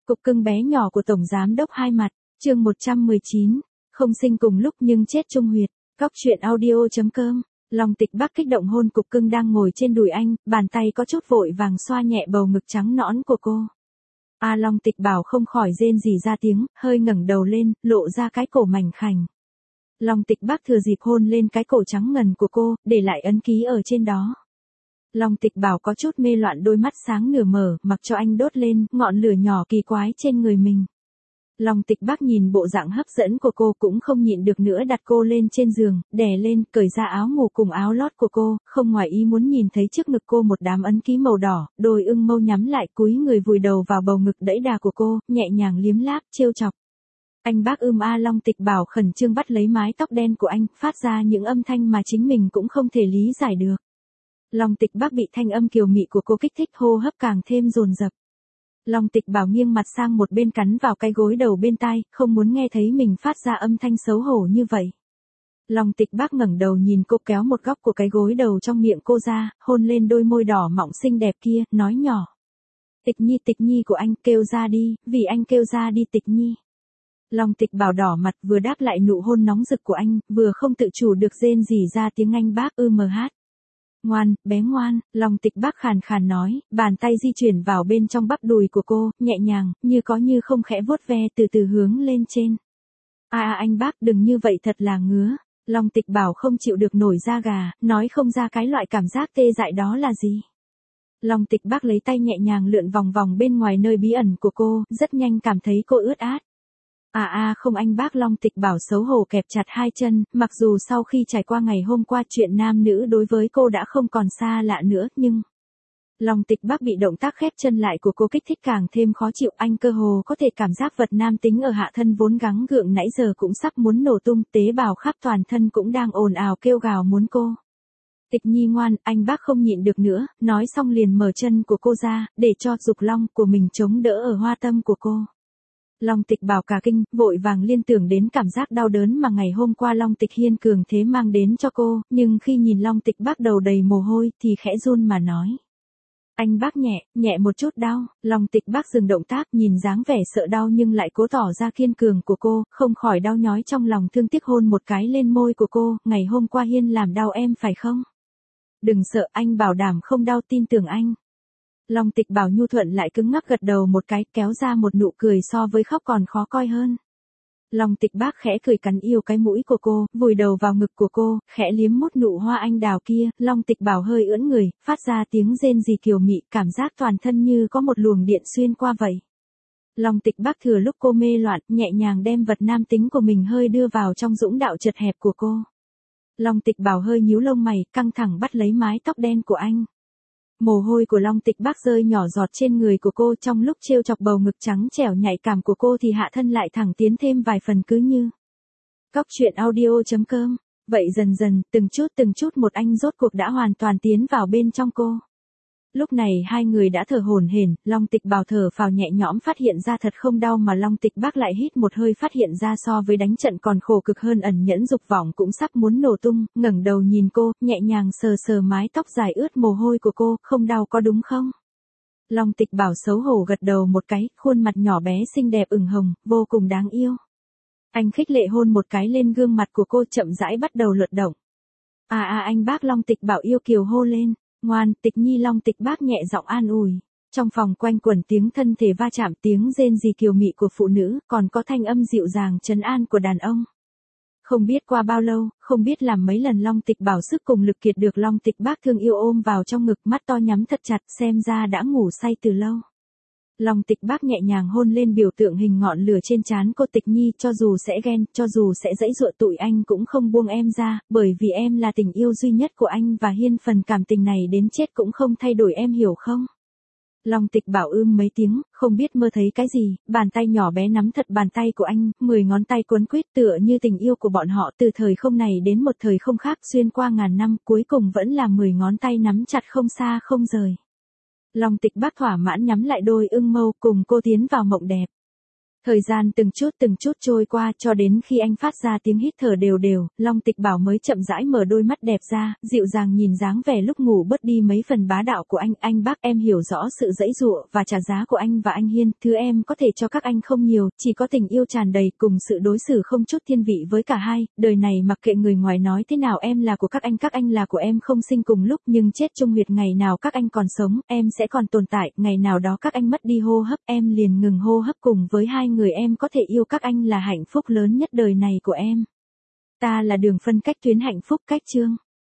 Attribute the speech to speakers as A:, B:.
A: Cục cưng bé nhỏ của Tổng Giám đốc Hai Mặt, chương 119, không sinh cùng lúc nhưng chết chung huyệt, góc truyện audio.com. Long Tịch Bắc kích động hôn cục cưng đang ngồi trên đùi anh, bàn tay có chút vội vàng xoa nhẹ bầu ngực trắng nõn của cô. Long Tịch Bảo không khỏi rên rỉ ra tiếng, hơi ngẩng đầu lên, lộ ra cái cổ mảnh khảnh. Long Tịch Bắc thừa dịp hôn lên cái cổ trắng ngần của cô, để lại ấn ký ở trên đó. Long Tịch Bảo có chút mê loạn, đôi mắt sáng nửa mở, mặc cho anh đốt lên ngọn lửa nhỏ kỳ quái trên người mình. Long Tịch Bắc nhìn bộ dạng hấp dẫn của cô cũng không nhịn được nữa, đặt cô lên trên giường, đè lên, cởi ra áo ngủ cùng áo lót của cô, không ngoài ý muốn nhìn thấy trước ngực cô một đám ấn ký màu đỏ, đôi ưng mâu nhắm lại, cúi người vùi đầu vào bầu ngực đẫy đà của cô, nhẹ nhàng liếm láp, trêu chọc. Anh bác Long Tịch Bảo khẩn trương bắt lấy mái tóc đen của anh, phát ra những âm thanh mà chính mình cũng không thể lý giải được. Long Tịch Bắc bị thanh âm kiều mị của cô kích thích, hô hấp càng thêm dồn dập. Long Tịch Bảo nghiêng mặt sang một bên, cắn vào cái gối đầu bên tai, không muốn nghe thấy mình phát ra âm thanh xấu hổ như vậy. Long Tịch Bắc ngẩng đầu nhìn cô, kéo một góc của cái gối đầu trong miệng cô ra, hôn lên đôi môi đỏ mọng xinh đẹp kia, nói nhỏ. Tịch Nhi của anh, kêu ra đi, vì anh kêu ra đi Tịch Nhi. Long Tịch Bảo đỏ mặt, vừa đáp lại nụ hôn nóng rực của anh, vừa không tự chủ được rên rỉ ra tiếng anh bác hát. Ngoan, bé ngoan, Long Tịch Bắc khàn khàn nói, bàn tay di chuyển vào bên trong bắp đùi của cô, nhẹ nhàng, như có như không khẽ vuốt ve, từ từ hướng lên trên. Anh bác đừng như vậy, thật là ngứa. Long Tịch Bảo không chịu được nổi da gà, nói không ra cái loại cảm giác tê dại đó là gì. Long Tịch Bắc lấy tay nhẹ nhàng lượn vòng vòng bên ngoài nơi bí ẩn của cô, rất nhanh cảm thấy cô ướt át. Không anh bác. Long Tịch Bảo xấu hổ kẹp chặt hai chân, mặc dù sau khi trải qua ngày hôm qua chuyện nam nữ đối với cô đã không còn xa lạ nữa, nhưng... Long Tịch Bắc bị động tác khép chân lại của cô kích thích càng thêm khó chịu, anh cơ hồ có thể cảm giác vật nam tính ở hạ thân vốn gắng gượng nãy giờ cũng sắp muốn nổ tung, tế bào khắp toàn thân cũng đang ồn ào kêu gào muốn cô. Tịch Nhi ngoan, anh bác không nhịn được nữa, nói xong liền mở chân của cô ra, để cho dục long của mình chống đỡ ở hoa tâm của cô. Long Tịch Bảo cả kinh, vội vàng liên tưởng đến cảm giác đau đớn mà ngày hôm qua Long Tịch Hiên cường thế mang đến cho cô, nhưng khi nhìn Long Tịch Bắc đầu đầy mồ hôi thì khẽ run mà nói. Anh bác nhẹ một chút đau. Long Tịch Bắc dừng động tác, nhìn dáng vẻ sợ đau nhưng lại cố tỏ ra kiên cường của cô, không khỏi đau nhói trong lòng, thương tiếc hôn một cái lên môi của cô, ngày hôm qua Hiên làm đau em phải không? Đừng sợ, anh bảo đảm không đau, tin tưởng anh. Long Tịch Bảo nhu thuận lại cứng ngắc gật đầu một cái, kéo ra một nụ cười so với khóc còn khó coi hơn. Long Tịch Bắc khẽ cười, cắn yêu cái mũi của cô, vùi đầu vào ngực của cô, khẽ liếm mút nụ hoa anh đào kia. Long Tịch Bảo hơi ưỡn người, phát ra tiếng rên rỉ kiều mị, cảm giác toàn thân như có một luồng điện xuyên qua vậy. Long Tịch Bắc thừa lúc cô mê loạn, nhẹ nhàng đem vật nam tính của mình hơi đưa vào trong dũng đạo chật hẹp của cô. Long Tịch Bảo hơi nhíu lông mày, căng thẳng bắt lấy mái tóc đen của anh. Mồ hôi của Long Tịch Bắc rơi nhỏ giọt trên người của cô, trong lúc trêu chọc bầu ngực trắng trẻo nhạy cảm của cô thì hạ thân lại thẳng tiến thêm vài phần, cứ như. Góc truyện audio.com. Vậy dần dần, từng chút một anh rốt cuộc đã hoàn toàn tiến vào bên trong cô. Lúc này hai người đã thở hổn hển, Long Tịch Bảo thở phào nhẹ nhõm, phát hiện ra thật không đau, mà Long Tịch Bắc lại hít một hơi, phát hiện ra so với đánh trận còn khổ cực hơn, ẩn nhẫn dục vọng cũng sắp muốn nổ tung, ngẩng đầu nhìn cô, nhẹ nhàng sờ sờ mái tóc dài ướt mồ hôi của cô, không đau có đúng không? Long Tịch Bảo xấu hổ gật đầu một cái, khuôn mặt nhỏ bé xinh đẹp ửng hồng, vô cùng đáng yêu. Anh khích lệ hôn một cái lên gương mặt của cô, chậm rãi bắt đầu lượn động. Anh bác. Long Tịch Bảo yêu kiều hô lên. Ngoan, Tịch Nhi. Long Tịch Bắc nhẹ giọng an ủi. Trong phòng quanh quẩn tiếng thân thể va chạm, tiếng rên rỉ kiều mị của phụ nữ, còn có thanh âm dịu dàng trấn an của đàn ông. Không biết qua bao lâu, không biết làm mấy lần, Long Tịch Bảo sức cùng lực kiệt được Long Tịch Bắc thương yêu ôm vào trong ngực, mắt to nhắm thật chặt, xem ra đã ngủ say từ lâu. Long Tịch Bắc nhẹ nhàng hôn lên biểu tượng hình ngọn lửa trên trán cô. Tịch Nhi, cho dù sẽ ghen, cho dù sẽ giãy giụa, tụi anh cũng không buông em ra, bởi vì em là tình yêu duy nhất của anh và Hiên, phần cảm tình này đến chết cũng không thay đổi, em hiểu không? Long Tịch Bảo mấy tiếng, không biết mơ thấy cái gì, bàn tay nhỏ bé nắm thật bàn tay của anh, 10 ngón tay quấn quýt tựa như tình yêu của bọn họ từ thời không này đến một thời không khác, xuyên qua ngàn năm, cuối cùng vẫn là 10 ngón tay nắm chặt không xa không rời. Long Tịch Bắc thỏa mãn nhắm lại đôi ưng mâu, cùng cô tiến vào mộng đẹp. Thời gian từng chút trôi qua cho đến khi anh phát ra tiếng hít thở đều đều, Long Tịch Bảo mới chậm rãi mở đôi mắt đẹp ra, dịu dàng nhìn dáng vẻ lúc ngủ bớt đi mấy phần bá đạo của anh bác em hiểu rõ sự dãy dụa và trả giá của anh và anh Hiên, thứ em có thể cho các anh không nhiều, chỉ có tình yêu tràn đầy cùng sự đối xử không chút thiên vị với cả hai, đời này mặc kệ người ngoài nói thế nào em là của các anh là của em không sinh cùng lúc nhưng chết chung huyệt ngày nào các anh còn sống, em sẽ còn tồn tại, ngày nào đó các anh mất đi hô hấp em liền ngừng hô hấp cùng với hai người em có thể yêu các anh là hạnh phúc lớn nhất đời này của em. Ta là đường phân cách tuyến hạnh phúc cách chương.